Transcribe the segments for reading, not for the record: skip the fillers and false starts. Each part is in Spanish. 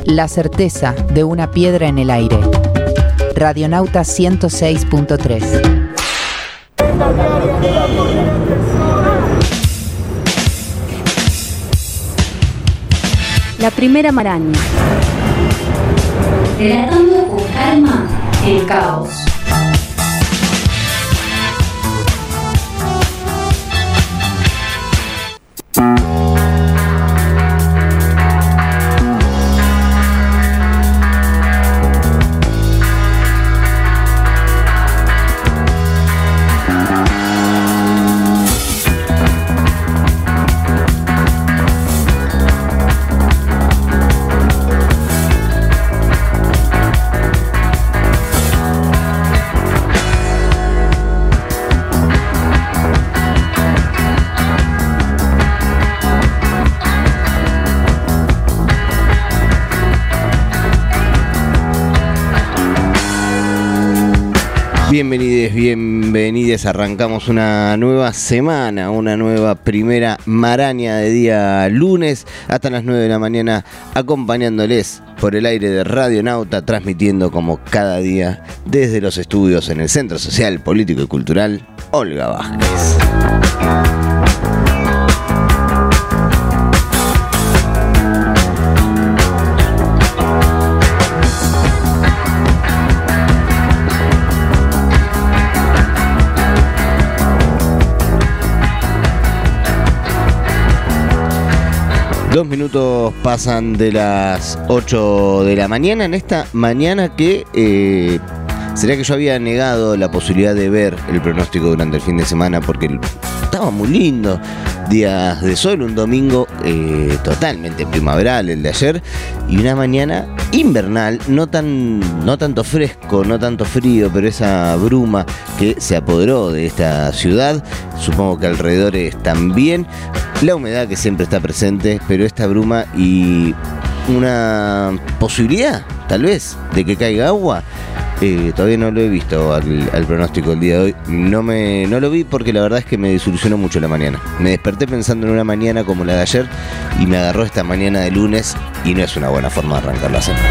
La certeza de una piedra en el aire. Radionauta 106.3. La primera maraña. Relatando con calma el caos. Bienvenides, arrancamos una nueva semana, una nueva primera maraña de día lunes, hasta las 9 de la mañana, acompañándoles por el aire de Radionauta, transmitiendo como cada día desde los estudios en el Centro Social, Político y Cultural Olga Vázquez. Dos minutos pasan de las 8 de la mañana, en esta mañana que sería que yo había negado la posibilidad de ver el pronóstico durante el fin de semana porque estaba muy lindo, días de sol, un domingo totalmente primaveral el de ayer y una mañana invernal, no tanto fresco, no tanto frío, pero esa bruma que se apoderó de esta ciudad, supongo que alrededores también, la humedad que siempre está presente, pero esta bruma y una posibilidad, tal vez, de que caiga agua. Todavía no lo he visto al pronóstico el día de hoy. No lo vi porque la verdad es que me desilusionó mucho la mañana. Me desperté pensando en una mañana como la de ayer y me agarró esta mañana de lunes y no es una buena forma de arrancar la semana.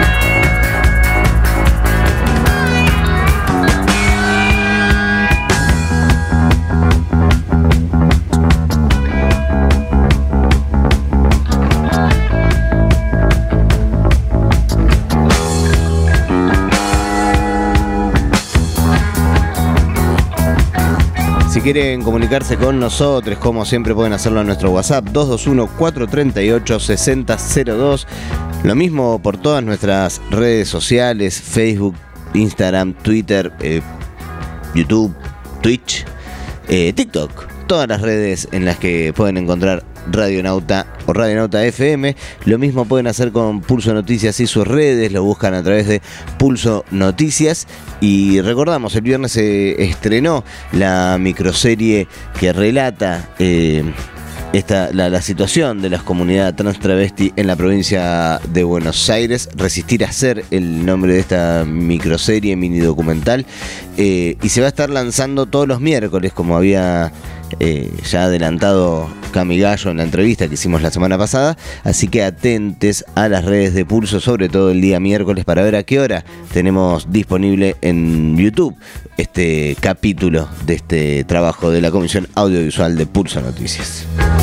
Si quieren comunicarse con nosotros, como siempre pueden hacerlo en nuestro WhatsApp 221-438-6002. Lo mismo por todas nuestras redes sociales, Facebook, Instagram, Twitter, YouTube, Twitch, TikTok. Todas las redes en las que pueden encontrar Radionauta o Radionauta FM. Lo mismo pueden hacer con Pulso Noticias y sus redes, lo buscan a través de Pulso Noticias. Y recordamos, el viernes se estrenó la microserie que relata la situación de las comunidades trans travesti en la provincia de Buenos Aires. Resistir a ser el nombre de esta microserie, mini documental, y se va a estar lanzando todos los miércoles, como había ya adelantado Cami Gallo en la entrevista que hicimos la semana pasada, así que atentes a las redes de Pulso, sobre todo el día miércoles, para ver a qué hora tenemos disponible en YouTube este capítulo de este trabajo de la Comisión Audiovisual de Pulso Noticias.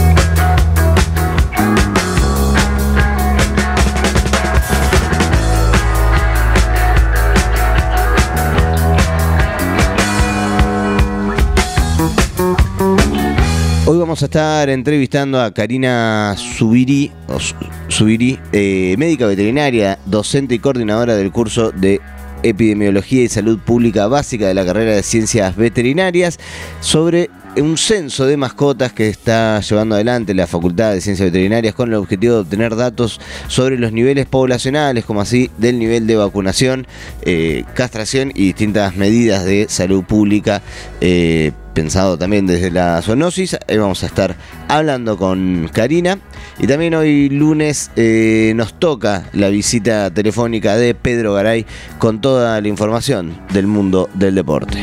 Hoy vamos a estar entrevistando a Karina Zubiri, médica veterinaria, docente y coordinadora del curso de Epidemiología y Salud Pública Básica de la carrera de Ciencias Veterinarias, sobre un censo de mascotas que está llevando adelante la Facultad de Ciencias Veterinarias con el objetivo de obtener datos sobre los niveles poblacionales, como así del nivel de vacunación, castración y distintas medidas de salud pública, pensado también desde la zoonosis. Vamos a estar hablando con Karina. Y también hoy lunes nos toca la visita telefónica de Pedro Garay con toda la información del mundo del deporte.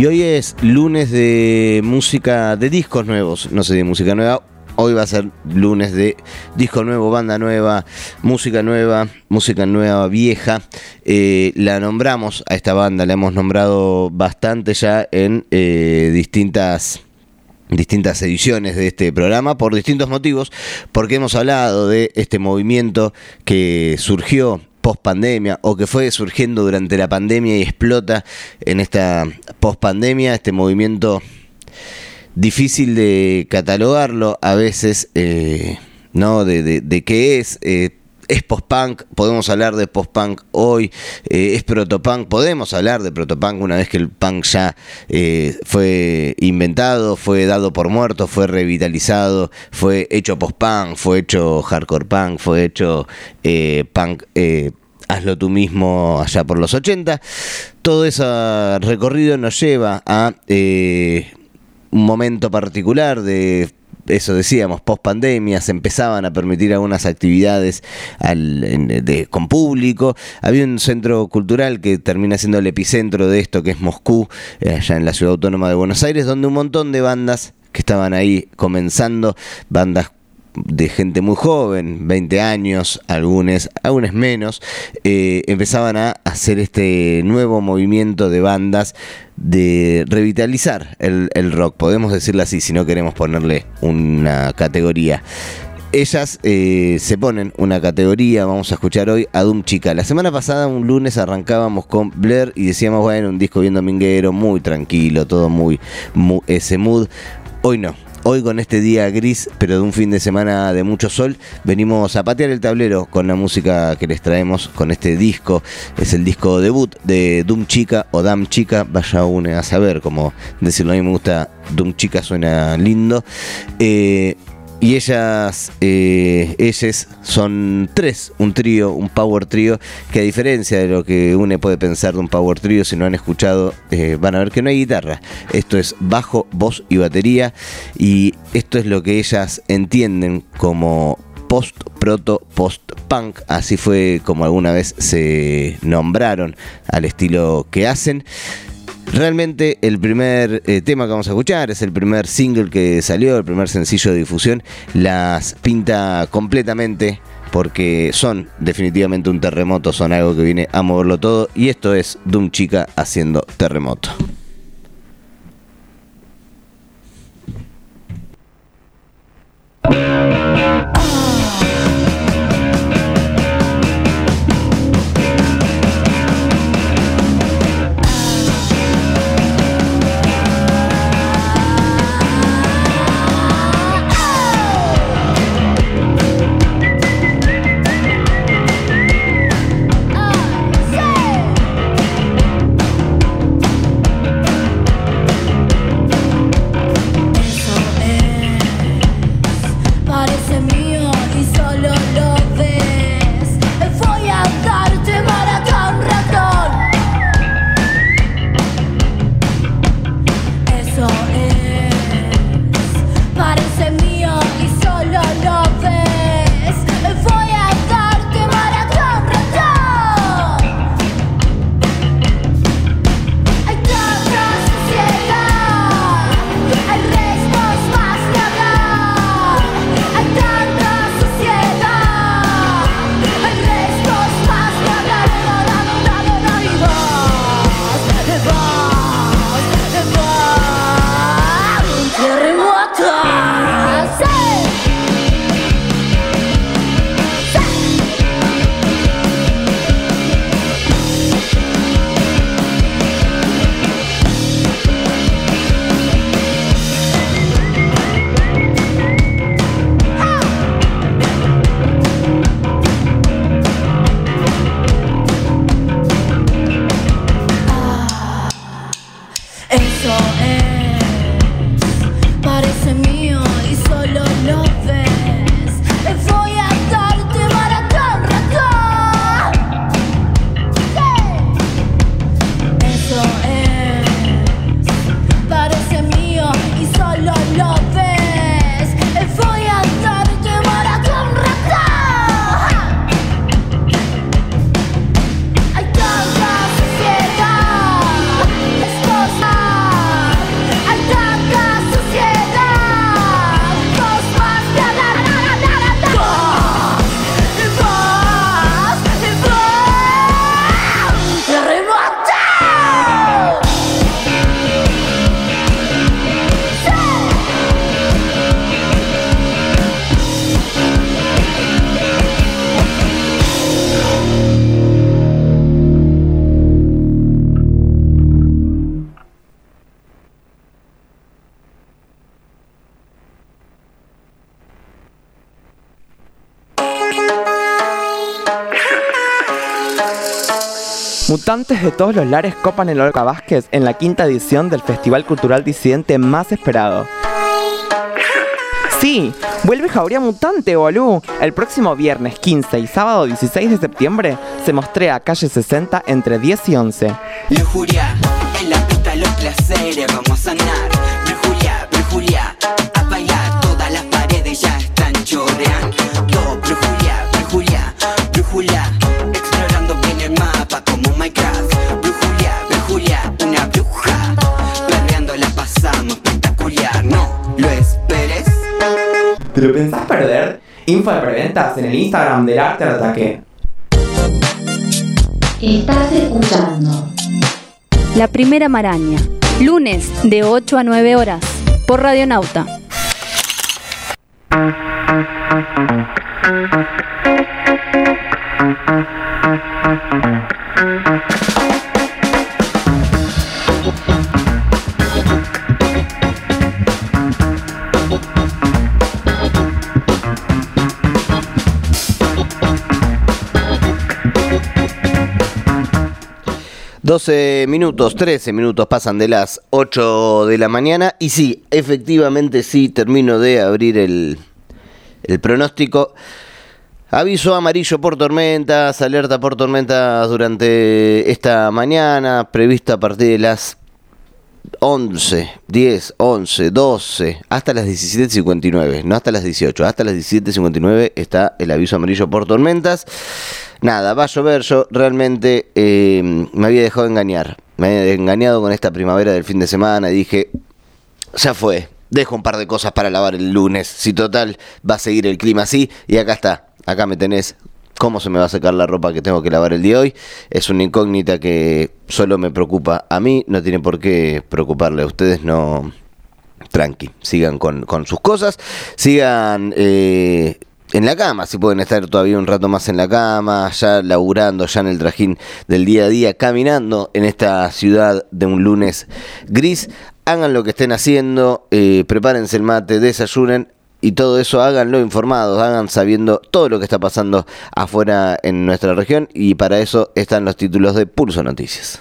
Y hoy es lunes de música, de discos nuevos, no sé, de música nueva. Hoy va a ser lunes de disco nuevo, banda nueva, música nueva vieja. La nombramos a esta banda, la hemos nombrado bastante ya en distintas ediciones de este programa por distintos motivos, porque hemos hablado de este movimiento que surgió post pandemia o que fue surgiendo durante la pandemia y explota en esta post pandemia, este movimiento difícil de catalogarlo a veces, ¿no? De qué es post-punk, podemos hablar de post-punk hoy, es proto-punk, podemos hablar de proto-punk una vez que el punk ya fue inventado, fue dado por muerto, fue revitalizado, fue hecho post-punk, fue hecho hardcore punk, fue hecho punk, hazlo tú mismo allá por los 80. Todo ese recorrido nos lleva a un momento particular de, eso decíamos, post pandemia, se empezaban a permitir algunas actividades con público. Había un centro cultural que termina siendo el epicentro de esto, que es Moscú, allá en la ciudad autónoma de Buenos Aires, donde un montón de bandas que estaban ahí comenzando, bandas de gente muy joven, 20 años, algunos menos, empezaban a hacer este nuevo movimiento de bandas de revitalizar el rock, podemos decirlo así si no queremos ponerle una categoría. Ellas se ponen una categoría. Vamos a escuchar hoy a Doom Chica. La semana pasada, un lunes, arrancábamos con Blair y decíamos, bueno, un disco bien dominguero, muy tranquilo, todo muy ese mood. Hoy no. Hoy, con este día gris, pero de un fin de semana de mucho sol, venimos a patear el tablero con la música que les traemos con este disco. Es el disco debut de Doom Chica o Dam Chica, vaya uno a saber cómo decirlo. A mí me gusta Doom Chica, suena lindo. Y ellas son tres, un trío, un power trío, que a diferencia de lo que uno puede pensar de un power trío, si no han escuchado, van a ver que no hay guitarra. Esto es bajo, voz y batería, y esto es lo que ellas entienden como post-punk, así fue como alguna vez se nombraron al estilo que hacen. Realmente el primer tema que vamos a escuchar es el primer single que salió, el primer sencillo de difusión. Las pinta completamente porque son definitivamente un terremoto, son algo que viene a moverlo todo, y esto es Doom Chica haciendo Terremoto. Mutantes de todos los lares copan el Olga Vázquez en la 5ª edición del Festival Cultural Disidente más esperado. Sí, vuelve Jauría Mutante, bolú. El próximo viernes 15 y sábado 16 de septiembre se mostrea Calle 60 entre 10 y 11. Lujuria, en la pista los placeres vamos a sanar. Brujuria, a bailar, todas las paredes ya están chorreando. Brujuria, explorando bien el mapa como Minecraft. Brujuria, una bruja, perreando la pasamos espectacular, no lo esperes. ¿Te lo pensás perder? Info de preventas en el Instagram del Arte al Ataque. Estás escuchando La Primera Maraña, lunes de 8 a 9 horas, por Radionauta. ...12 minutos, 13 minutos pasan de las 8 de la mañana... ...y sí, efectivamente sí, termino de abrir el pronóstico... Aviso amarillo por tormentas, alerta por tormentas durante esta mañana... ...prevista a partir de las 11, 10, 11, 12... ...hasta las 17:59, no hasta las 18... ...hasta las 17:59 está el aviso amarillo por tormentas... Nada, va a llover. Yo realmente me había dejado engañar. Me había engañado con esta primavera del fin de semana y dije, ya fue, dejo un par de cosas para lavar el lunes. Si total va a seguir el clima así. Y acá está, acá me tenés. ¿Cómo se me va a secar la ropa que tengo que lavar el día de hoy? Es una incógnita que solo me preocupa a mí. No tiene por qué preocuparle a ustedes, no. Tranqui, sigan con sus cosas. Sigan... en la cama, si pueden estar todavía un rato más en la cama, ya laburando, ya en el trajín del día a día, caminando en esta ciudad de un lunes gris. Hagan lo que estén haciendo, prepárense el mate, desayunen y todo eso háganlo informados, hagan sabiendo todo lo que está pasando afuera en nuestra región y para eso están los títulos de Pulso Noticias.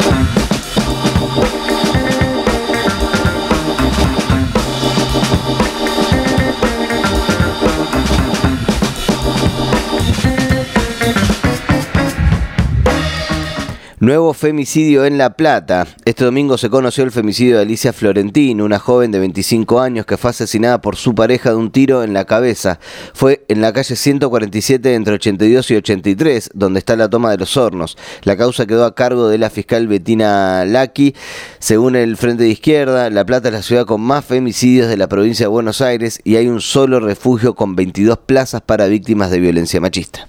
Nuevo femicidio en La Plata. Este domingo se conoció el femicidio de Alicia Florentino, una joven de 25 años que fue asesinada por su pareja de un tiro en la cabeza. Fue en la calle 147 entre 82 y 83, donde está la toma de los hornos. La causa quedó a cargo de la fiscal Bettina Lacchi. Según el Frente de Izquierda, La Plata es la ciudad con más femicidios de la provincia de Buenos Aires y hay un solo refugio con 22 plazas para víctimas de violencia machista.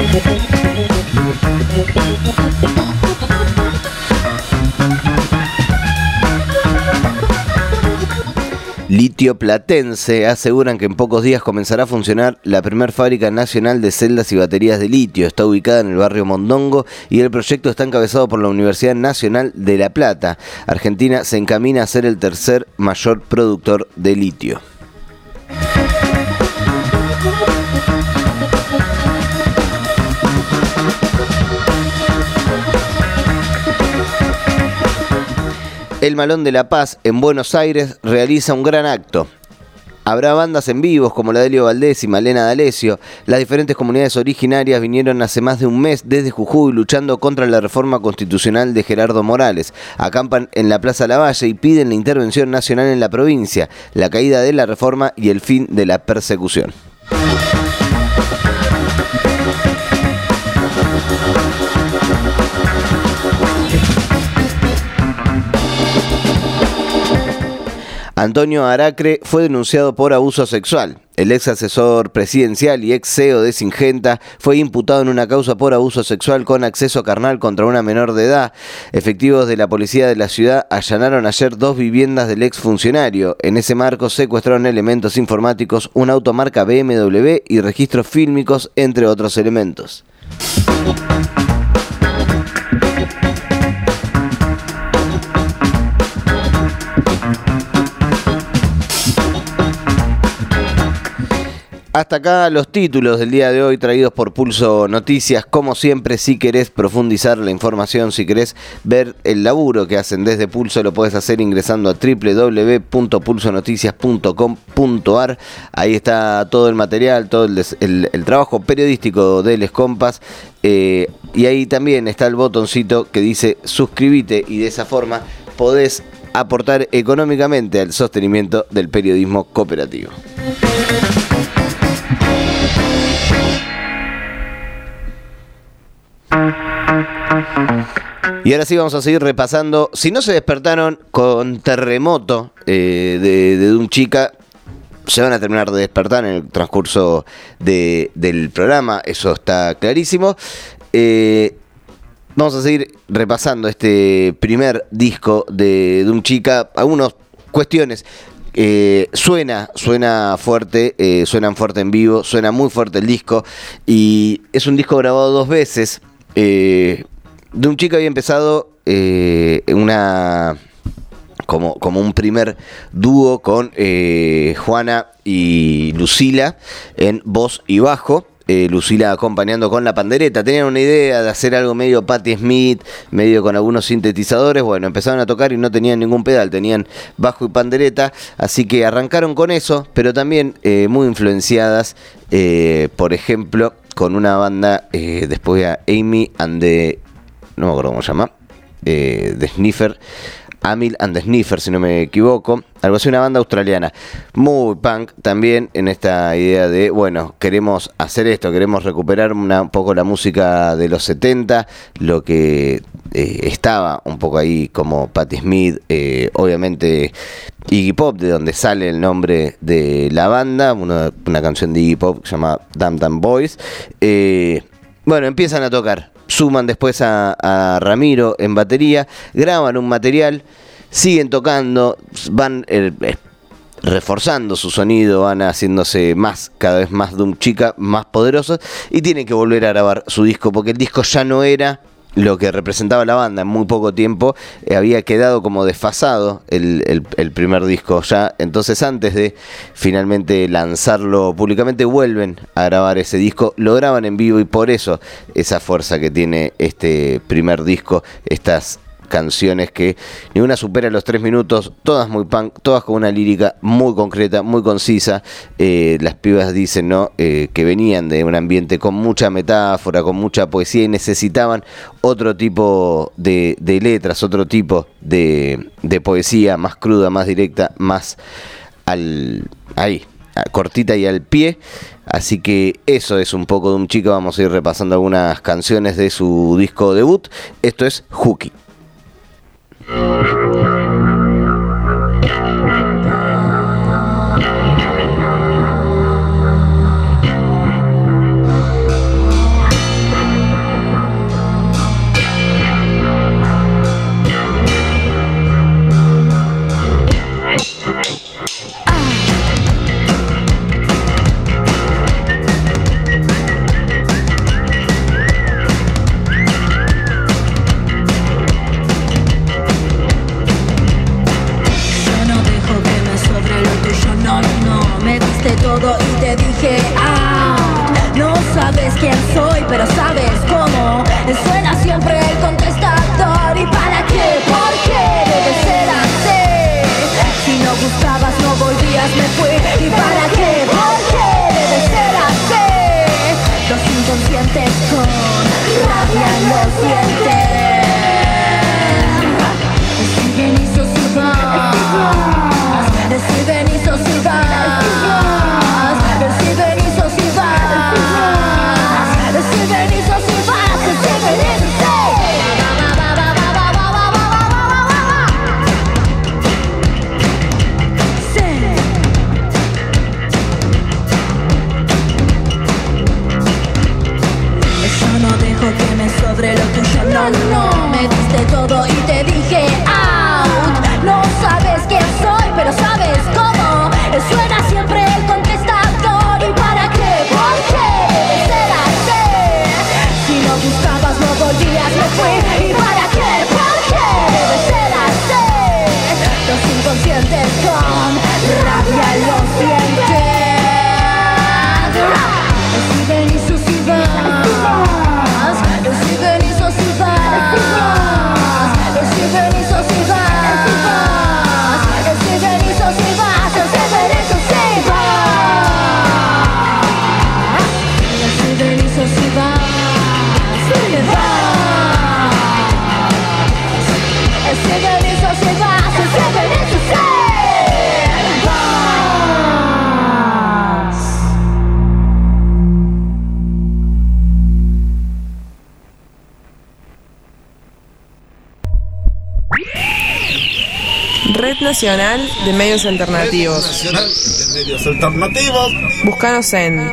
Litio Platense aseguran que en pocos días comenzará a funcionar la primera fábrica nacional de celdas y baterías de litio. Está ubicada en el barrio Mondongo y el proyecto está encabezado por la Universidad Nacional de La Plata. Argentina se encamina a ser el tercer mayor productor de litio. El Malón de la Paz en Buenos Aires realiza un gran acto. Habrá bandas en vivos como la de Elio Valdés y Malena D'Alessio. Las diferentes comunidades originarias vinieron hace más de un mes desde Jujuy luchando contra la reforma constitucional de Gerardo Morales. Acampan en la Plaza Lavalle y piden la intervención nacional en la provincia, la caída de la reforma y el fin de la persecución. Antonio Aracre fue denunciado por abuso sexual. El ex asesor presidencial y ex CEO de Singenta fue imputado en una causa por abuso sexual con acceso carnal contra una menor de edad. Efectivos de la policía de la ciudad allanaron ayer 2 viviendas del ex funcionario. En ese marco secuestraron elementos informáticos, un auto marca BMW y registros fílmicos, entre otros elementos. Hasta acá los títulos del día de hoy traídos por Pulso Noticias. Como siempre, si querés profundizar la información, si querés ver el laburo que hacen desde Pulso, lo podés hacer ingresando a www.pulsonoticias.com.ar. Ahí está todo el material, todo el trabajo periodístico de Les Compas. Y ahí también está el botoncito que dice suscríbete, y de esa forma podés aportar económicamente al sostenimiento del periodismo cooperativo. Y ahora sí vamos a seguir repasando. Si no se despertaron con terremoto de un chica, se van a terminar de despertar en el transcurso del programa, eso está clarísimo. Vamos a seguir repasando este primer disco de un chica. Algunas cuestiones. Suena fuerte, suenan fuerte en vivo, suena muy fuerte el disco, y es un disco grabado 2 veces. De un chico había empezado como un primer dúo con Juana y Lucila en voz y bajo. Lucila acompañando con la pandereta. Tenían una idea de hacer algo medio Patti Smith, medio con algunos sintetizadores. Bueno, empezaron a tocar y no tenían ningún pedal, tenían bajo y pandereta, así que arrancaron con eso, pero también muy influenciadas, por ejemplo, con una banda, después a Amy and the... no me acuerdo cómo se llama, The Sniffer, Amil and the Sniffer, si no me equivoco, algo así, una banda australiana, muy punk también, en esta idea de, bueno, queremos hacer esto, queremos recuperar un poco la música de los 70, lo que estaba un poco ahí como Patti Smith, obviamente Iggy Pop, de donde sale el nombre de la banda, una canción de Iggy Pop que se llama Damn Damn Boys. Bueno, empiezan a tocar. Suman después a Ramiro en batería, graban un material, siguen tocando, van reforzando su sonido, van haciéndose cada vez más de un chica, más poderosos, y tienen que volver a grabar su disco, porque el disco ya no era lo que representaba la banda. En muy poco tiempo había quedado como desfasado el primer disco ya. Entonces, antes de finalmente lanzarlo públicamente, vuelven a grabar ese disco, lo graban en vivo, y por eso esa fuerza que tiene este primer disco, estas canciones que ninguna supera los 3 minutos, todas muy punk, todas con una lírica muy concreta, muy concisa. Las pibas dicen, ¿no? Que venían de un ambiente con mucha metáfora, con mucha poesía, y necesitaban otro tipo de letras, otro tipo de poesía más cruda, más directa, más cortita y al pie. Así que eso es un poco de un chico. Vamos a ir repasando algunas canciones de su disco debut. Esto es Hooky. Todo y te dije, no sabes quién soy, pero sabes cómo. Suena siempre el contestador. ¿Y para qué? ¿Por qué debe ser así? Si no gustabas, no volvías, me fui. ¿Y para qué? ¿Por qué debe ser así? Los inconscientes con rabia en los dientes siguen y susurran, siguen y susurran. Reciben y sociedad, reciben y sociedad. Nacional de Medios Alternativos. Búscanos en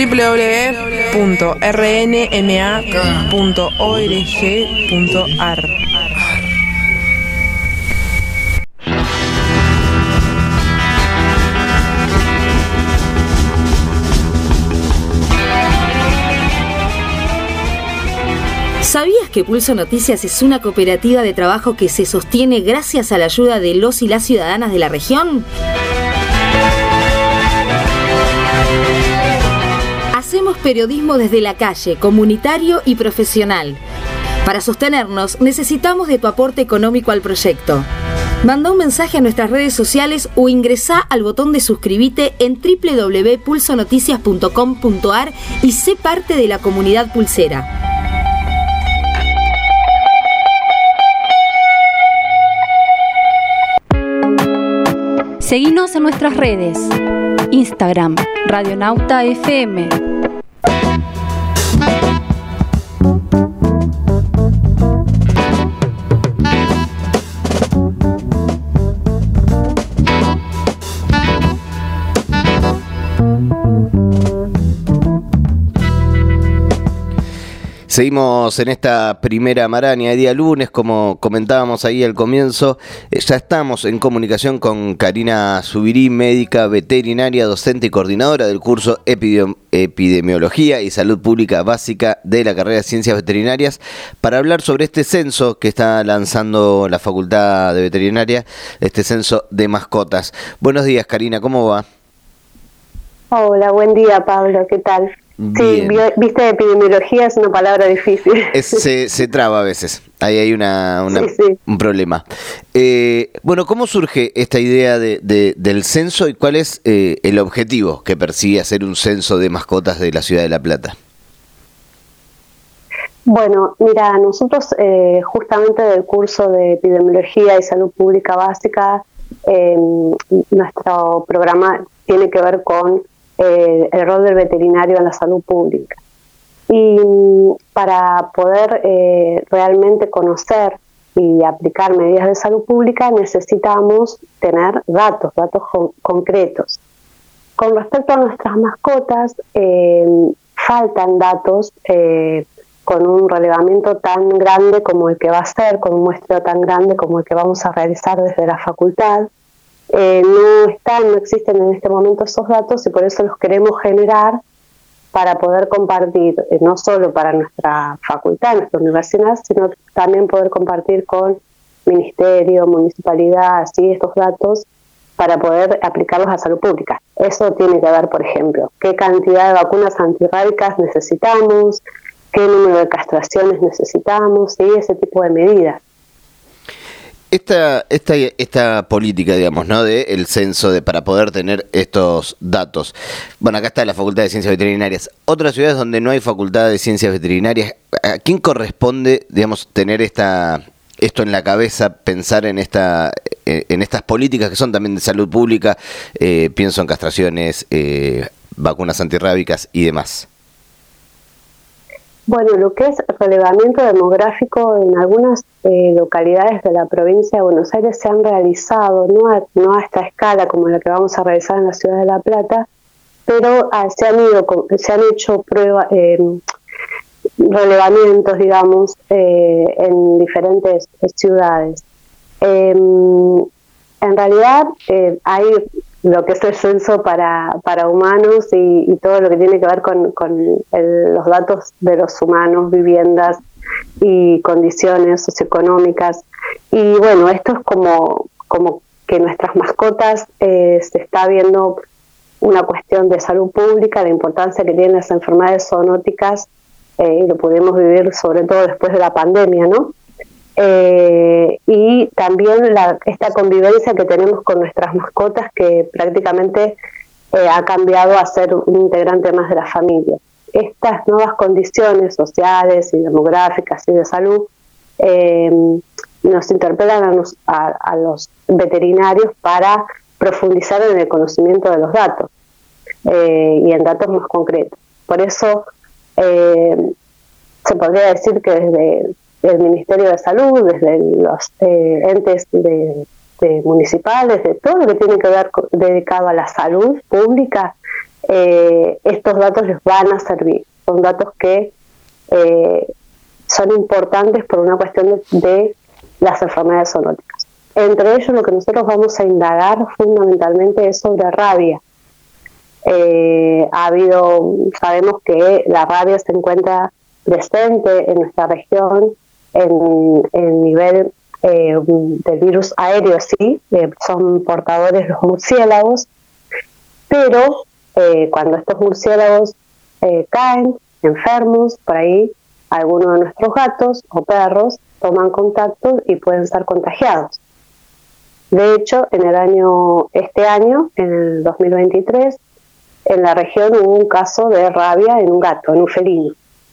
www.rnma.org.ar. ¿Sabías que Pulso Noticias es una cooperativa de trabajo que se sostiene gracias a la ayuda de los y las ciudadanas de la región? Hacemos periodismo desde la calle, comunitario y profesional. Para sostenernos, necesitamos de tu aporte económico al proyecto. Manda un mensaje a nuestras redes sociales o ingresá al botón de suscribite en www.pulsonoticias.com.ar y sé parte de la comunidad pulsera. Seguinos en nuestras redes. Instagram, Radionauta FM. Seguimos en esta primera maraña de día lunes, como comentábamos ahí al comienzo. Ya estamos en comunicación con Karina Zubirí, médica veterinaria, docente y coordinadora del curso Epidemiología y Salud Pública Básica de la carrera de Ciencias Veterinarias, para hablar sobre este censo que está lanzando la Facultad de Veterinaria, este censo de mascotas. Buenos días, Karina, ¿cómo va? Hola, buen día, Pablo, ¿qué tal? Bien. Sí, viste, epidemiología es una palabra difícil. Se traba a veces, ahí hay sí. un problema. Bueno, ¿cómo surge esta idea del censo y cuál es el objetivo que persigue hacer un censo de mascotas de la ciudad de La Plata? Bueno, mira, nosotros justamente del curso de Epidemiología y Salud Pública Básica, nuestro programa tiene que ver con el rol del veterinario en la salud pública. Y para poder realmente conocer y aplicar medidas de salud pública necesitamos tener datos concretos. Con respecto a nuestras mascotas, faltan datos con un relevamiento tan grande como el que va a ser, con un muestreo tan grande como el que vamos a realizar desde la facultad. No existen en este momento esos datos y por eso los queremos generar para poder compartir, no solo para nuestra facultad, nuestra universidad, sino también poder compartir con ministerio, municipalidad, así estos datos para poder aplicarlos a salud pública. Eso tiene que ver, por ejemplo, qué cantidad de vacunas antirrábicas necesitamos, qué número de castraciones necesitamos, ¿sí? Ese tipo de medidas. Esta política, digamos, ¿no?, de el censo para poder tener estos datos. Bueno, acá está la Facultad de Ciencias Veterinarias. Otras ciudades donde no hay Facultad de Ciencias Veterinarias, ¿a quién corresponde, digamos, tener esto en la cabeza, pensar en estas políticas que son también de salud pública? Pienso en castraciones, vacunas antirrábicas y demás. Bueno, lo que es relevamiento demográfico en algunas localidades de la provincia de Buenos Aires se han realizado, no a esta escala como la que vamos a realizar en la ciudad de La Plata, pero se han hecho pruebas, relevamientos, digamos, en diferentes ciudades. En realidad hay lo que es el censo para humanos y todo lo que tiene que ver con los datos de los humanos, viviendas y condiciones socioeconómicas. Y bueno, esto es como que nuestras mascotas se está viendo una cuestión de salud pública, la importancia que tienen las enfermedades zoonóticas, y lo pudimos vivir sobre todo después de la pandemia, ¿no? Y también esta convivencia que tenemos con nuestras mascotas, que prácticamente ha cambiado a ser un integrante más de la familia. Estas nuevas condiciones sociales y demográficas y de salud nos interpelan a los veterinarios para profundizar en el conocimiento de los datos y en datos más concretos. Por eso se podría decir que desde el Ministerio de Salud, desde los entes municipales, de todo lo que tiene que ver dedicado a la salud pública, estos datos les van a servir. Son datos que son importantes por una cuestión de las enfermedades zoonóticas. Entre ellos, lo que nosotros vamos a indagar fundamentalmente es sobre rabia. Sabemos que la rabia se encuentra presente en nuestra región en nivel del virus aéreo, sí, son portadores los murciélagos, pero cuando estos murciélagos caen enfermos, por ahí algunos de nuestros gatos o perros toman contacto y pueden ser contagiados. De hecho, este año, en el 2023, en la región hubo un caso de rabia en un gato, en un felino.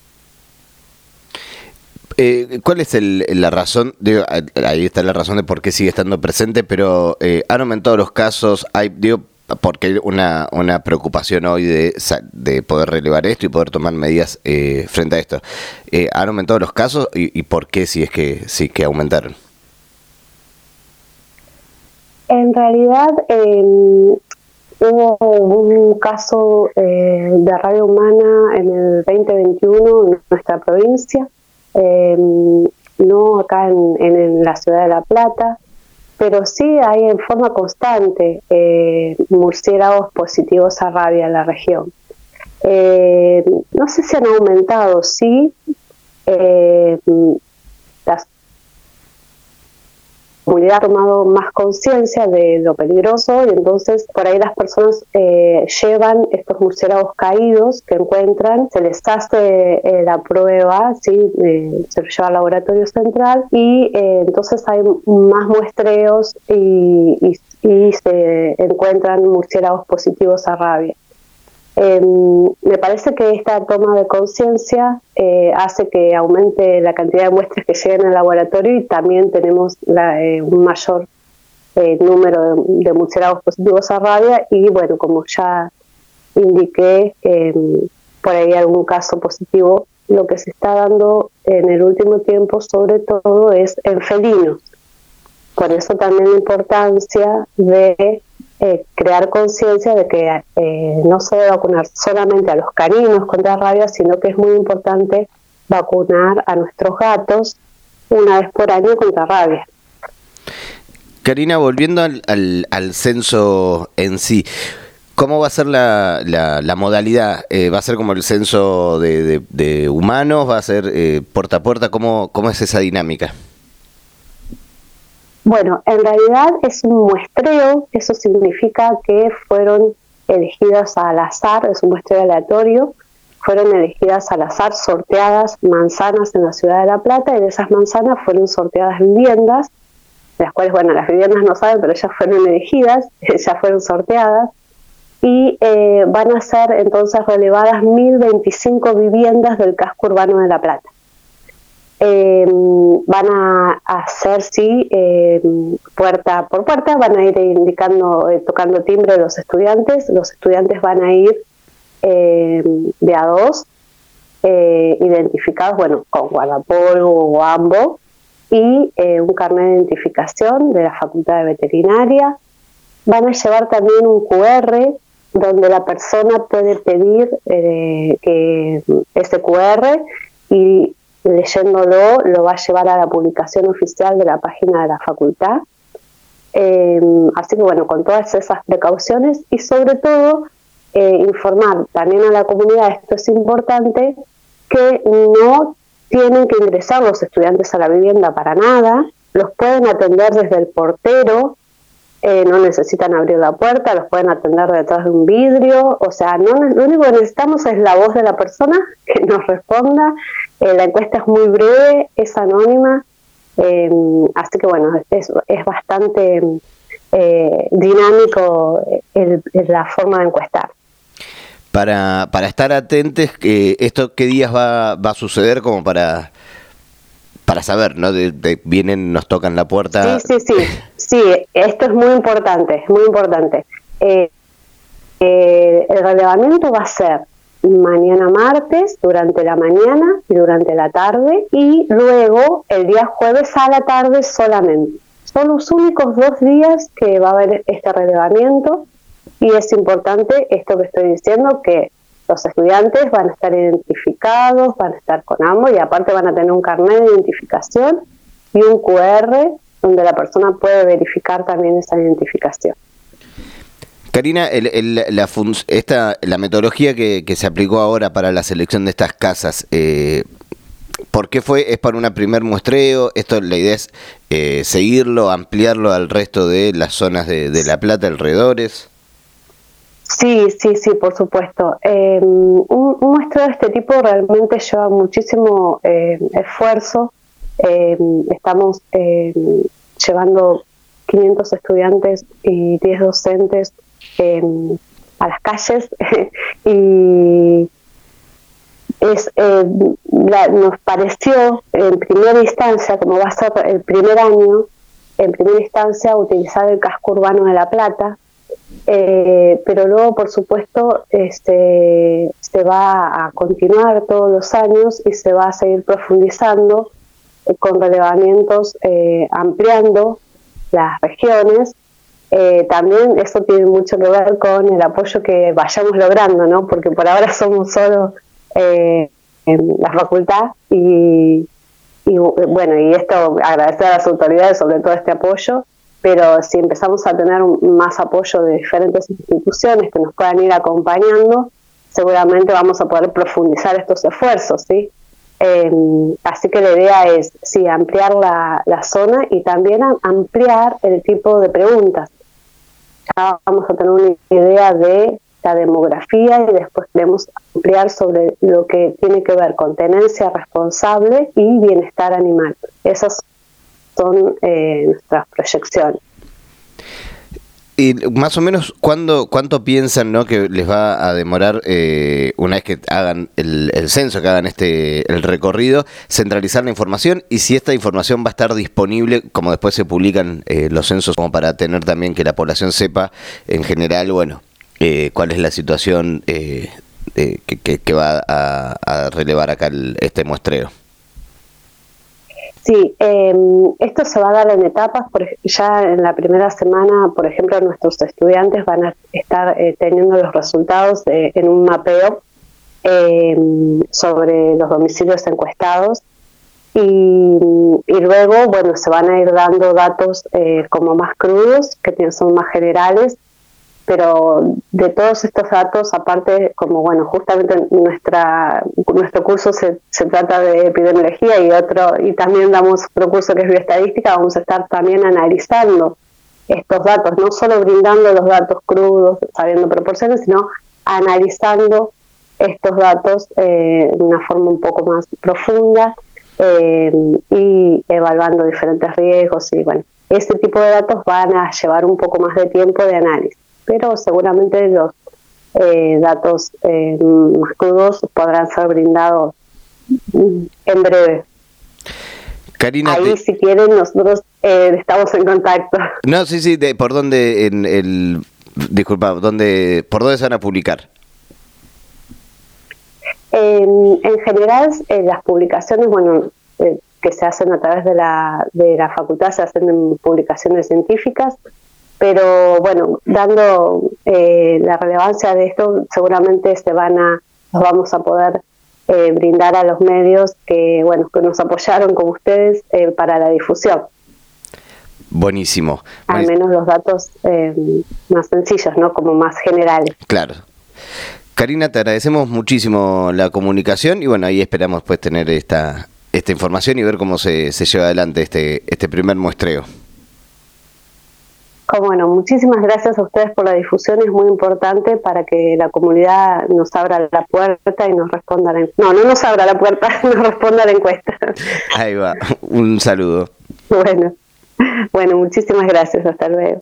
¿Cuál es la razón? Ahí está la razón de por qué sigue estando presente, pero han aumentado los casos. Porque hay una preocupación hoy de poder relevar esto y poder tomar medidas frente a esto. ¿Han aumentado los casos y por qué si es que sí que aumentaron? En realidad hubo un caso de rabia humana en el 2021 en nuestra provincia, no acá en la ciudad de La Plata, pero sí hay en forma constante murciélagos positivos a rabia en la región. No sé si han aumentado, sí. La comunidad ha tomado más conciencia de lo peligroso y entonces por ahí las personas llevan estos murciélagos caídos que encuentran, se les hace la prueba, ¿sí? Se lo lleva al laboratorio central y entonces hay más muestreos y se encuentran murciélagos positivos a rabia. Me parece que esta toma de conciencia hace que aumente la cantidad de muestras que llegan al laboratorio y también tenemos un mayor número de murciélagos positivos a rabia y bueno, como ya indiqué, por ahí algún caso positivo. Lo que se está dando en el último tiempo sobre todo es en felinos. Por eso también la importancia de crear conciencia de que no se debe vacunar solamente a los caninos contra rabia, sino que es muy importante vacunar a nuestros gatos una vez por año contra rabia. Karina, volviendo al censo en sí, ¿cómo va a ser la modalidad? ¿Va a ser como el censo de humanos? ¿Va a ser puerta a puerta? ¿Cómo es esa dinámica? Bueno, en realidad es un muestreo, eso significa que fueron elegidas al azar, es un muestreo aleatorio, fueron elegidas al azar, sorteadas manzanas en la ciudad de La Plata y de esas manzanas fueron sorteadas viviendas, de las cuales, bueno, las viviendas no saben, pero ya fueron elegidas, ya fueron sorteadas y van a ser entonces relevadas 1.025 viviendas del casco urbano de La Plata. Van a hacer, sí, puerta por puerta, van a ir indicando, tocando timbre los estudiantes van a ir de a dos, identificados, bueno, con guardapolvo o AMBO, y un carnet de identificación de la Facultad de Veterinaria. Van a llevar también un QR donde la persona puede pedir que ese QR y leyéndolo lo va a llevar a la publicación oficial de la página de la facultad. Así que bueno, con todas esas precauciones y sobre todo informar también a la comunidad, esto es importante, que no tienen que ingresar los estudiantes a la vivienda para nada, los pueden atender desde el portero, no necesitan abrir la puerta, los pueden atender detrás de un vidrio, o sea, lo único que necesitamos es la voz de la persona que nos responda. La encuesta es muy breve, es anónima, así que bueno, es bastante dinámico la forma de encuestar. Para estar atentos, ¿esto qué días va a suceder como para saber, ¿no? Vienen, nos tocan la puerta. Sí, esto es muy importante, el relevamiento va a ser mañana martes, durante la mañana y durante la tarde, y luego el día jueves a la tarde solamente. son los únicos 2 días que va a haber este relevamiento, y es importante esto que estoy diciendo, que los estudiantes van a estar identificados, van a estar con ambos, y aparte van a tener un carnet de identificación y un QR donde la persona puede verificar también esa identificación. Karina, la metodología que se aplicó ahora para la selección de estas casas, ¿por qué fue? ¿Es para un primer muestreo? ¿Esto la idea es seguirlo, ampliarlo al resto de las zonas de La Plata, alrededores? Sí, por supuesto. Un muestreo de este tipo realmente lleva muchísimo esfuerzo. Estamos llevando 500 estudiantes y 10 docentes a las calles y nos pareció en primera instancia, como va a ser el primer año, en primera instancia utilizar el casco urbano de La Plata, pero luego por supuesto se va a continuar todos los años y se va a seguir profundizando con relevamientos, ampliando las regiones. También eso tiene mucho que ver con el apoyo que vayamos logrando, ¿no? Porque por ahora somos solo en la facultad y bueno, y esto agradecer a las autoridades sobre todo este apoyo, pero si empezamos a tener más apoyo de diferentes instituciones que nos puedan ir acompañando, seguramente vamos a poder profundizar estos esfuerzos, ¿sí? Así que la idea es sí, ampliar la zona y también ampliar el tipo de preguntas. Ya vamos a tener una idea de la demografía y después queremos ampliar sobre lo que tiene que ver con tenencia responsable y bienestar animal. Esas son nuestras proyecciones. Y más o menos, ¿cuánto piensan, ¿no?, que les va a demorar una vez que hagan el censo, que hagan el recorrido, centralizar la información? Y si esta información va a estar disponible, como después se publican los censos, como para tener también que la población sepa en general, bueno, cuál es la situación que va a relevar acá este muestreo. Sí, esto se va a dar en etapas. Ya en la primera semana, por ejemplo, nuestros estudiantes van a estar teniendo los resultados en un mapeo sobre los domicilios encuestados y luego, bueno, se van a ir dando datos como más crudos, que son más generales, pero de todos estos datos, aparte, como bueno, justamente nuestro curso se trata de epidemiología y también damos otro curso que es bioestadística, vamos a estar también analizando estos datos, no solo brindando los datos crudos, sabiendo proporciones, sino analizando estos datos de una forma un poco más profunda y evaluando diferentes riesgos y bueno, ese tipo de datos van a llevar un poco más de tiempo de análisis. Pero seguramente los datos más crudos podrán ser brindados en breve. Karina, ahí si quieren nosotros estamos en contacto. No, sí, ¿por dónde disculpa, por dónde se van a publicar? En general las publicaciones, bueno, que se hacen a través de la facultad, se hacen en publicaciones científicas. Pero bueno, dando la relevancia de esto, seguramente nos vamos a poder brindar a los medios que nos apoyaron como ustedes para la difusión. Buenísimo. Al menos los datos más sencillos, ¿no? Como más generales. Claro. Karina, te agradecemos muchísimo la comunicación y bueno, ahí esperamos pues tener esta información y ver cómo se lleva adelante este primer muestreo. Bueno, muchísimas gracias a ustedes por la difusión, es muy importante para que la comunidad nos abra la puerta y nos responda no nos abra la puerta, nos responda a la encuesta. Ahí va, un saludo. Bueno, muchísimas gracias, hasta luego.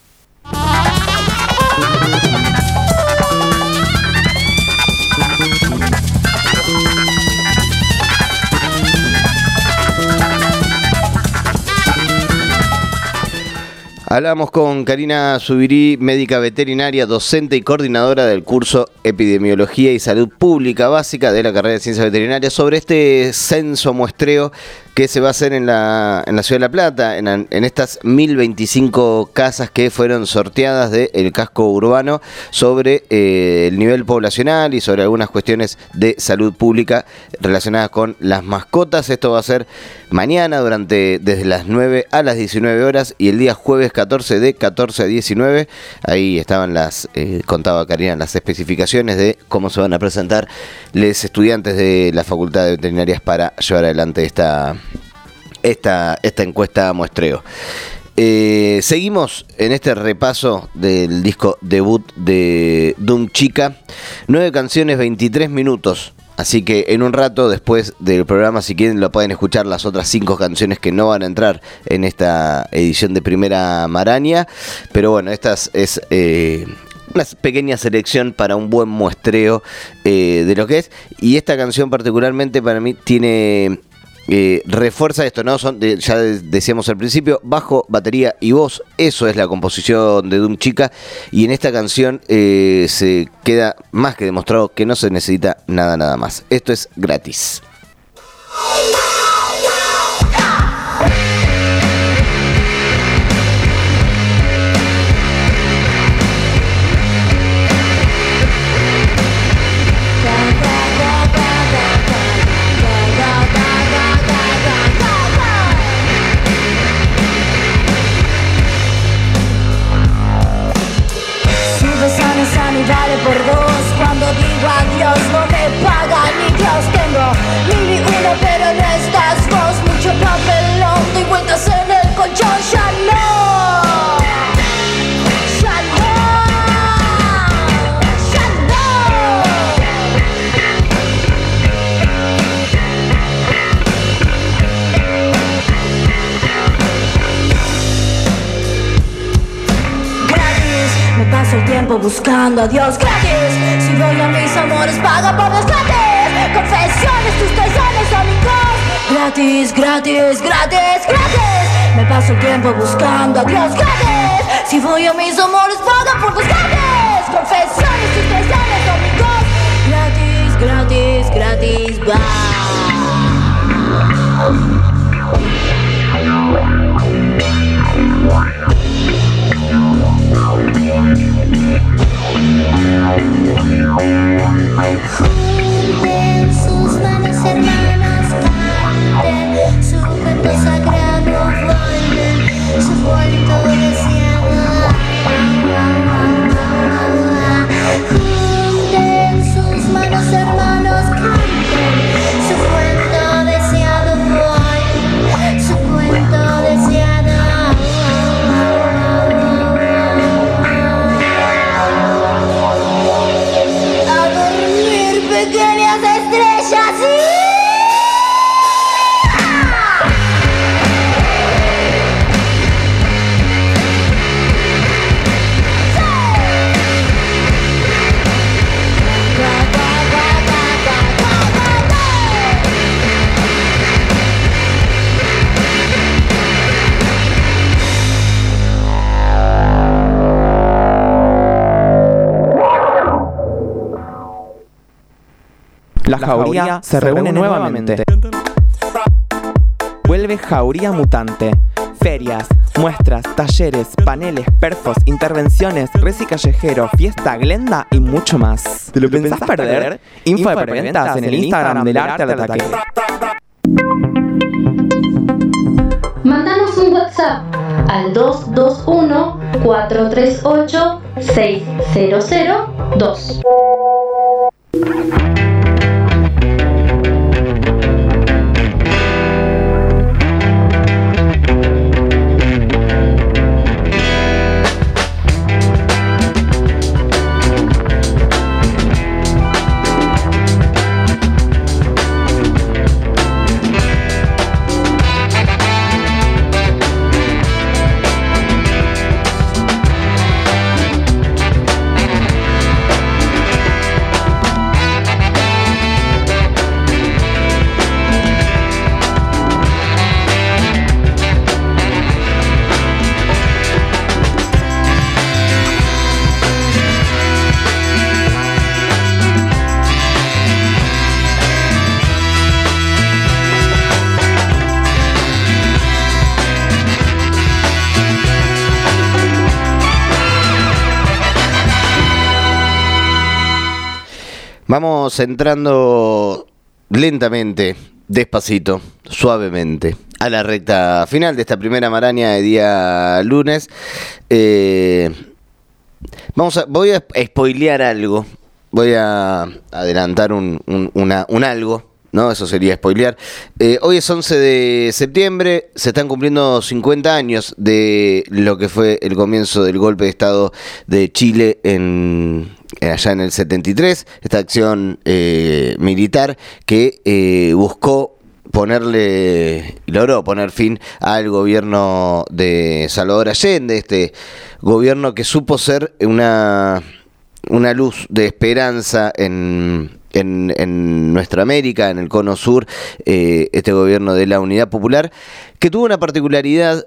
Hablamos con Karina Zubirí, médica veterinaria, docente y coordinadora del curso Epidemiología y Salud Pública Básica de la carrera de Ciencias Veterinarias, sobre este censo muestreo que se va a hacer en la Ciudad de La Plata, en estas 1025 casas que fueron sorteadas del casco urbano sobre el nivel poblacional y sobre algunas cuestiones de salud pública relacionadas con las mascotas. Esto va a ser mañana desde las 9 a las 19 horas y el día jueves 14 de 14 a 19. Ahí estaban contaba Karina las especificaciones de cómo se van a presentar los estudiantes de la Facultad de Veterinarias para llevar adelante esta encuesta muestreo. Seguimos en este repaso del disco debut de Doom Chica. 9 canciones, 23 minutos. Así que en un rato después del programa, si quieren, lo pueden escuchar las otras 5 canciones que no van a entrar en esta edición de Primera Maraña. Pero bueno, esta es una pequeña selección para un buen muestreo de lo que es. Y esta canción particularmente para mí tiene... refuerza esto, ¿no? Ya decíamos al principio, bajo, batería y voz. Eso es la composición de Doom Chica. Y en esta canción se queda más que demostrado que no se necesita nada más. Esto es Gratis. Vale por dos, cuando digo adiós no me paga ni Dios. Tengo 1001 pero no estás vos. Mucho papelón, doy vueltas en el colchón. Ya no, ya no, ya no. Gratis, me paso el tiempo buscando a Dios gratis. Si voy a mis amores paga por los gratis. Confesiones, tus traiciones, amigos. Gratis, gratis, gratis, gratis. Me paso el tiempo buscando a Dios gratis. Si voy a mis amores paga por los gratis. Confesiones, tus traiciones, amigos. Gratis, gratis, gratis, va. Junten sus manos hermanas, canten su canto sagrado, vuelven su cuento deseado. Junten sus manos hermanos, canten su cuento deseado, vuelven su cuento deseado. Pequeñas estrellas y... La Jauría se reúne nuevamente. Vuelve Jauría Mutante. Ferias, muestras, talleres, paneles, perfos, intervenciones, reci callejero, fiesta, glenda y mucho más. ¿Te lo pensás perder? Info de preventas en el Instagram del Arte al Ataque. Mandanos un WhatsApp al 221-438-6002. Vamos entrando lentamente, despacito, suavemente, a la recta final de esta primera maraña de día lunes. Voy a spoilear algo, voy a adelantar un algo, ¿no? Eso sería spoilear. Hoy es 11 de septiembre, se están cumpliendo 50 años de lo que fue el comienzo del golpe de Estado de Chile allá en el 73, esta acción militar que logró poner fin al gobierno de Salvador Allende, este gobierno que supo ser una luz de esperanza en nuestra América, en el cono sur, este gobierno de la Unidad Popular, que tuvo una particularidad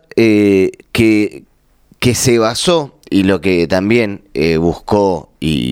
que se basó, y lo que también buscó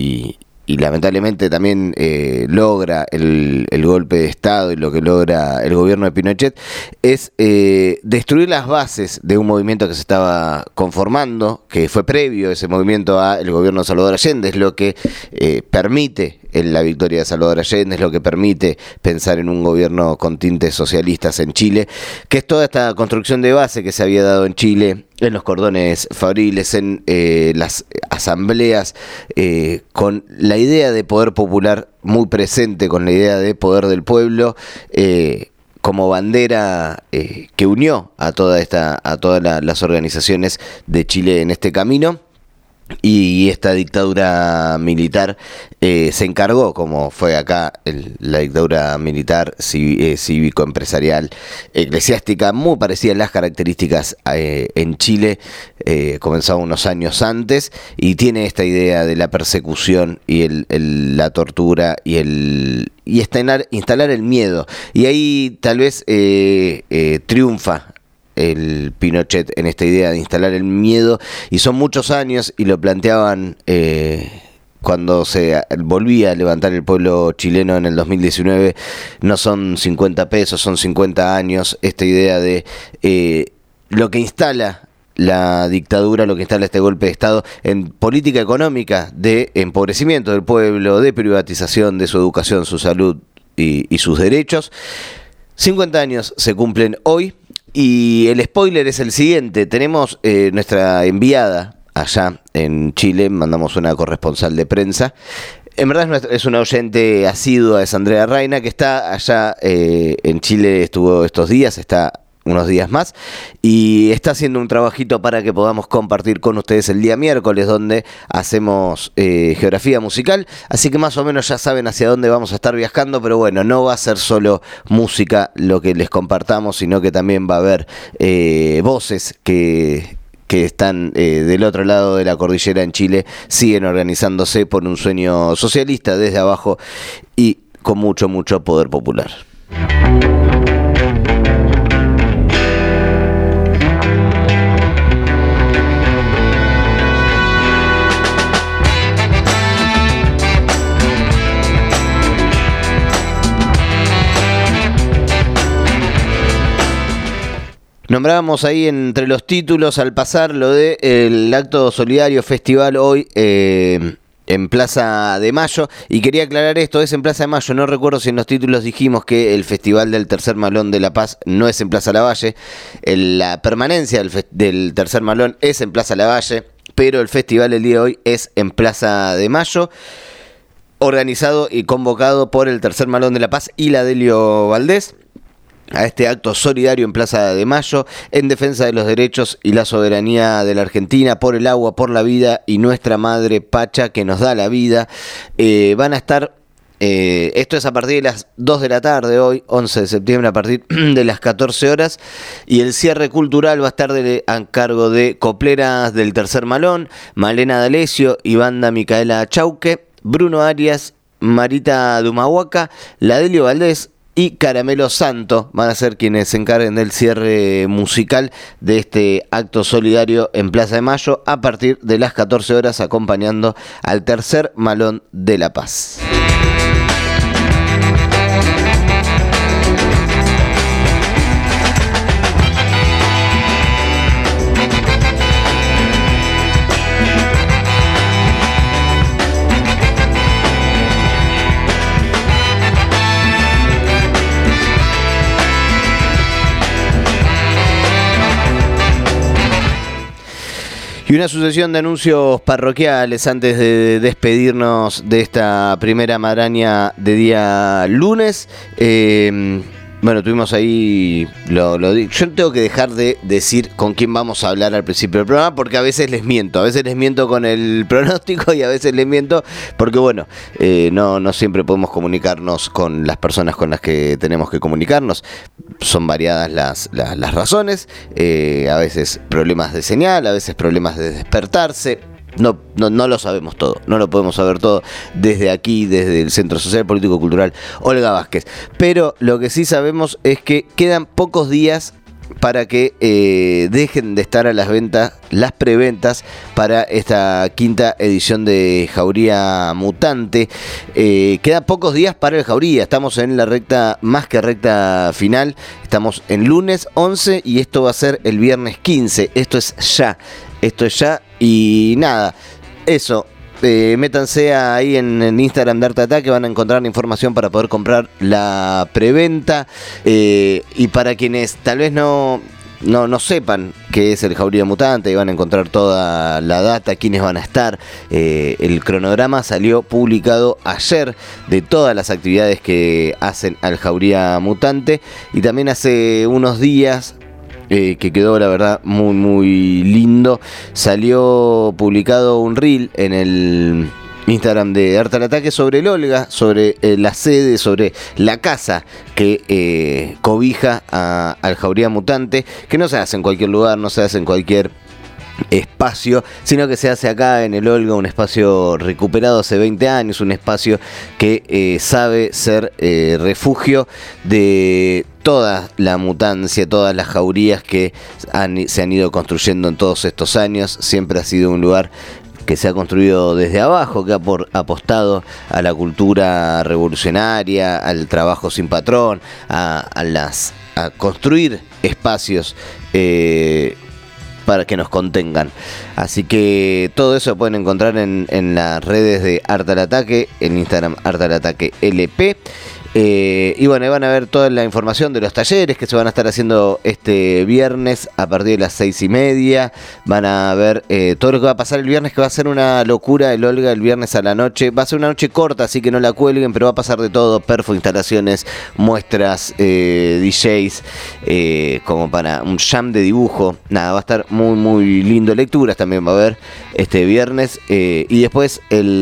y lamentablemente también logra el golpe de Estado, y lo que logra el gobierno de Pinochet es destruir las bases de un movimiento que se estaba conformando, que fue previo ese movimiento al gobierno de Salvador Allende. Es lo que permite la victoria de Salvador Allende, es lo que permite pensar en un gobierno con tintes socialistas en Chile, que es toda esta construcción de base que se había dado en Chile, en los cordones fabriles, en las asambleas, con la idea de poder popular muy presente, con la idea de poder del pueblo como bandera que unió a todas las organizaciones de Chile en este camino. Y esta dictadura militar se encargó, como fue acá la dictadura militar cívico-empresarial eclesiástica, muy parecida en las características en Chile, comenzaba unos años antes, y tiene esta idea de la persecución y la tortura y instalar el miedo. Y ahí tal vez triunfa el Pinochet en esta idea de instalar el miedo, y son muchos años, y lo planteaban cuando se volvía a levantar el pueblo chileno en el 2019, no son 50 pesos, son 50 años, esta idea de lo que instala la dictadura, lo que instala este golpe de Estado en política económica de empobrecimiento del pueblo, de privatización de su educación, su salud y sus derechos. 50 años se cumplen hoy. Y el spoiler es el siguiente: tenemos nuestra enviada allá en Chile, mandamos una corresponsal de prensa. En verdad es una oyente asidua, es Andrea Reina, que está allá en Chile, estuvo estos días, está unos días más, y está haciendo un trabajito para que podamos compartir con ustedes el día miércoles, donde hacemos geografía musical, así que más o menos ya saben hacia dónde vamos a estar viajando, pero bueno, no va a ser solo música lo que les compartamos, sino que también va a haber voces que están del otro lado de la cordillera en Chile, siguen organizándose por un sueño socialista desde abajo y con mucho poder popular. Nombrábamos ahí entre los títulos al pasar lo de el acto solidario festival hoy en Plaza de Mayo, y quería aclarar esto: es en Plaza de Mayo. No recuerdo si en los títulos dijimos que el Festival del Tercer Malón de La Paz no es en Plaza Lavalle. La permanencia del Tercer Malón es en Plaza Lavalle, pero el festival el día de hoy es en Plaza de Mayo, organizado y convocado por el Tercer Malón de La Paz y la Delio Valdés, a este acto solidario en Plaza de Mayo en defensa de los derechos y la soberanía de la Argentina, por el agua, por la vida y nuestra madre Pacha, que nos da la vida. Van a estar, esto es a partir de las 2 de la tarde hoy, 11 de septiembre, a partir de las 14 horas, y el cierre cultural va a estar a cargo de Copleras del Tercer Malón, Malena D'Alessio y banda Micaela Chauque, Bruno Arias, Marita Dumahuaca, la Delio Valdés y Caramelo Santo van a ser quienes se encarguen del cierre musical de este acto solidario en Plaza de Mayo a partir de las 14 horas, acompañando al Tercer Malón de La Paz. Y una sucesión de anuncios parroquiales antes de despedirnos de esta primera maraña de día lunes. Bueno, tuvimos ahí, yo tengo que dejar de decir con quién vamos a hablar al principio del programa, porque a veces les miento con el pronóstico y a veces les miento porque, bueno, no siempre podemos comunicarnos con las personas con las que tenemos que comunicarnos. Son variadas las razones, a veces problemas de señal, a veces problemas de despertarse. No lo sabemos todo, no lo podemos saber todo desde aquí, desde el Centro Social, Político, Cultural Olga Vázquez. Pero lo que sí sabemos es que quedan pocos días para que dejen de estar a las ventas, las preventas para esta quinta edición de Jauría Mutante. Quedan pocos días para el Jauría, estamos en la recta, más que recta final, estamos en lunes 11 y esto va a ser el viernes 15, esto es ya y nada, eso. Métanse ahí en Instagram de Arte Ataque, van a encontrar información para poder comprar la preventa. Y para quienes tal vez no sepan qué es el Jauría Mutante, y van a encontrar toda la data, quiénes van a estar. El cronograma salió publicado ayer de todas las actividades que hacen al Jauría Mutante, y también hace unos días, que quedó la verdad muy muy lindo, salió publicado un reel en el Instagram de Arte al Ataque sobre el Olga, sobre la sede, sobre la casa que cobija al Jauría Mutante, que no se hace en cualquier lugar, no se hace en cualquier espacio, sino que se hace acá en el Olga, un espacio recuperado hace 20 años, un espacio que sabe ser refugio de toda la mutancia, todas las jaurías que se han ido construyendo en todos estos años. Siempre ha sido un lugar que se ha construido desde abajo, que ha apostado a la cultura revolucionaria, al trabajo sin patrón, a construir espacios para que nos contengan. Así que todo eso lo pueden encontrar en las redes de Arte al Ataque, en Instagram Arte al Ataque LP. Y bueno, ahí van a ver toda la información de los talleres que se van a estar haciendo este viernes a partir de las 6:30. Van a ver todo lo que va a pasar el viernes, que va a ser una locura el Olga el viernes a la noche. Va a ser una noche corta, así que no la cuelguen, pero va a pasar de todo: perfo, instalaciones, muestras, DJs, como para un jam de dibujo. Nada, va a estar muy muy lindo. Lecturas también va a haber este viernes, y después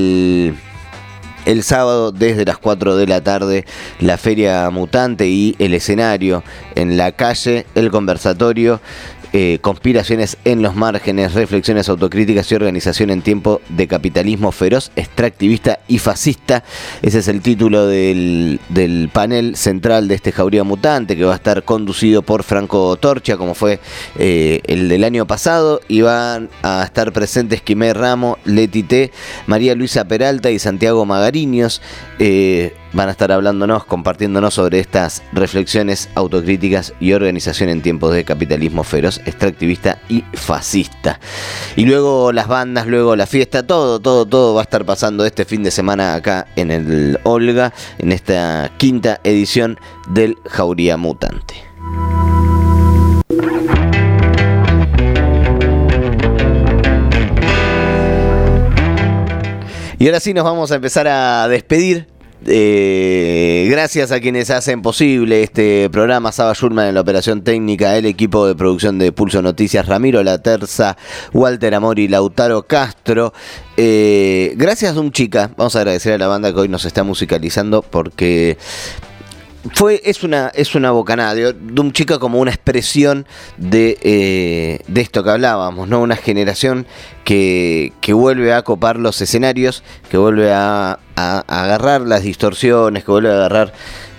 el sábado, desde las 4 de la tarde, la Feria Mutante y el escenario en la calle, el conversatorio, conspiraciones en los márgenes, reflexiones autocríticas y organización en tiempo de capitalismo feroz, extractivista y fascista. Ese es el título del panel central de este Jauría Mutante, que va a estar conducido por Franco Torcha, como fue el del año pasado, y van a estar presentes Quimé Ramo, Leti T, María Luisa Peralta y Santiago Magariños. Van a estar hablándonos, compartiéndonos sobre estas reflexiones autocríticas y organización en tiempos de capitalismo feroz, extractivista y fascista. Y luego las bandas, luego la fiesta, todo va a estar pasando este fin de semana acá en el Olga, en esta quinta edición del Jauría Mutante. Y ahora sí nos vamos a empezar a despedir. Gracias a quienes hacen posible este programa: Saba Schulman en la operación técnica, el equipo de producción de Pulso Noticias, Ramiro Laterza, Walter Amor y Lautaro Castro. Gracias a un chica, vamos a agradecer a la banda que hoy nos está musicalizando, porque es una bocanada de un chica, como una expresión de esto que hablábamos, ¿no? Una generación que vuelve a copar los escenarios, que vuelve a agarrar las distorsiones, que vuelve a agarrar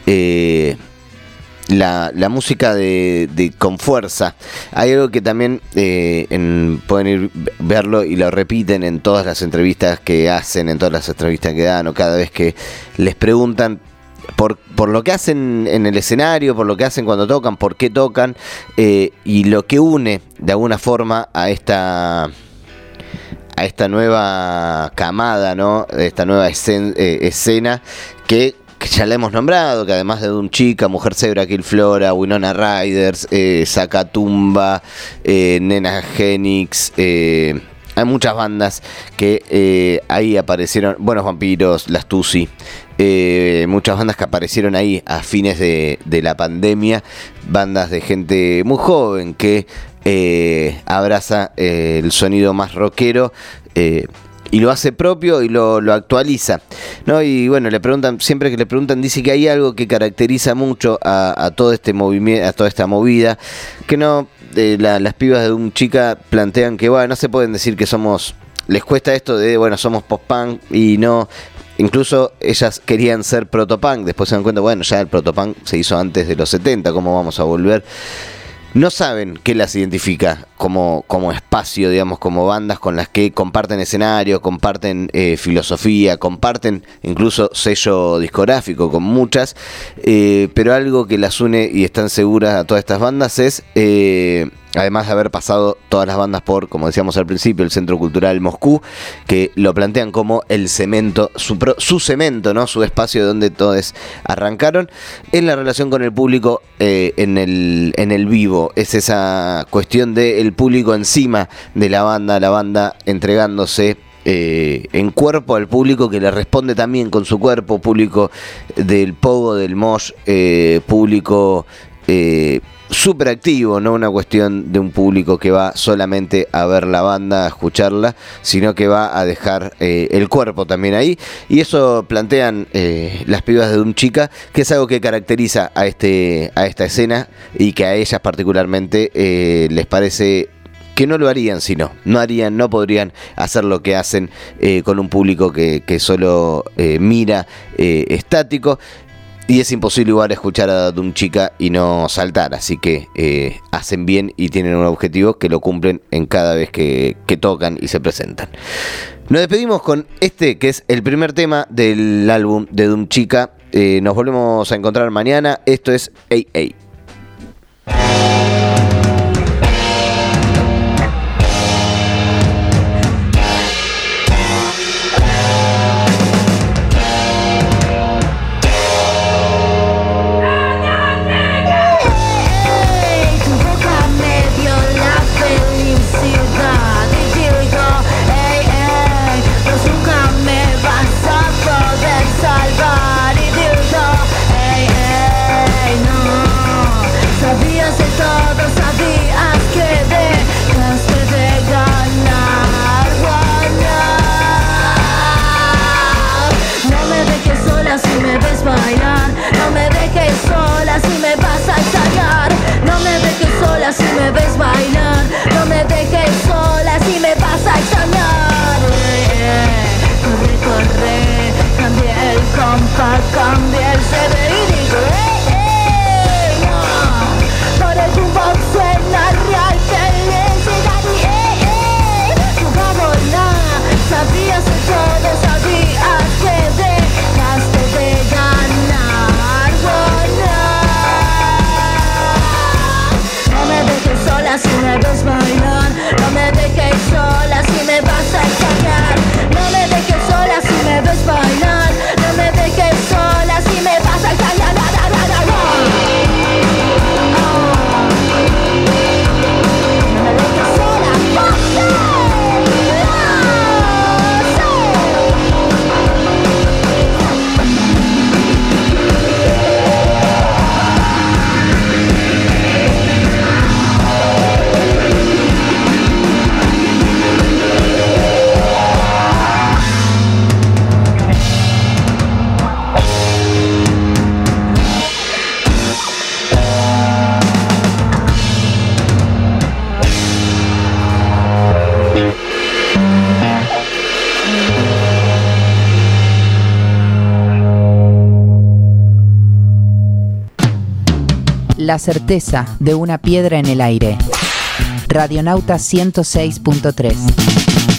la música con fuerza. Hay algo que también pueden ir verlo y lo repiten en todas las entrevistas que hacen, en todas las entrevistas que dan, o cada vez que les preguntan por lo que hacen en el escenario, por lo que hacen cuando tocan, por qué tocan, y lo que une de alguna forma a esta nueva camada, ¿no? Esta nueva escena que ya la hemos nombrado, que además de un chica, Mujer Zebra, Kill Flora, Winona Riders, Zacatumba, Nena Genix, hay muchas bandas que ahí aparecieron, Buenos Vampiros, Las Tusi, muchas bandas que aparecieron ahí a fines de la pandemia, bandas de gente muy joven que abraza el sonido más rockero, y lo hace propio y lo actualiza, ¿no? Y bueno, le preguntan, siempre que le preguntan, dice que hay algo que caracteriza mucho a todo este movimiento, a toda esta movida, que no, las pibas de un chica plantean que, bueno, no se pueden decir que somos, les cuesta esto de, bueno, somos post-punk y no, incluso ellas querían ser protopunk, después se dan cuenta, bueno, ya el protopunk se hizo antes de los 70, ¿cómo vamos a volver? No saben qué las identifica como espacio, digamos, como bandas con las que comparten escenario, comparten filosofía, comparten incluso sello discográfico con muchas, pero algo que las une y están seguras a todas estas bandas es, además de haber pasado todas las bandas por, como decíamos al principio, el Centro Cultural Moscú, que lo plantean como el cemento, su cemento, ¿no? Su espacio donde todos arrancaron, en la relación con el público en el vivo. Es esa cuestión del público encima de la banda entregándose en cuerpo al público, que le responde también con su cuerpo, público del pogo, del mosh, público súper activo, no una cuestión de un público que va solamente a ver la banda, a escucharla, sino que va a dejar el cuerpo también ahí, y eso plantean las pibas de Doom Chica, que es algo que caracteriza a esta escena y que a ellas particularmente les parece que no lo harían si no podrían hacer lo que hacen con un público que solo mira estático. Y es imposible igual escuchar a Doom Chica y no saltar, así que hacen bien y tienen un objetivo que lo cumplen en cada vez que tocan y se presentan. Nos despedimos con este, que es el primer tema del álbum de Doom Chica. Nos volvemos a encontrar mañana. Esto es Ey Ey. Si me ves bailar, no me dejes sola si me vas a extrañar. Corre, corre, cambia el compás, cambia el CD y digo no. Por el boombox suena real felicidad y jugámosla. Sabías de todo, sabías que dejaste de ganar. No me dejes sola si me ves bailar, no me dejes sola si me vas a extrañar. No me dejes sola si me ves bailar, no me dejes sola si me vas a extrañar. No me dejes sola, La certeza de una piedra en el aire. Radionauta 106.3.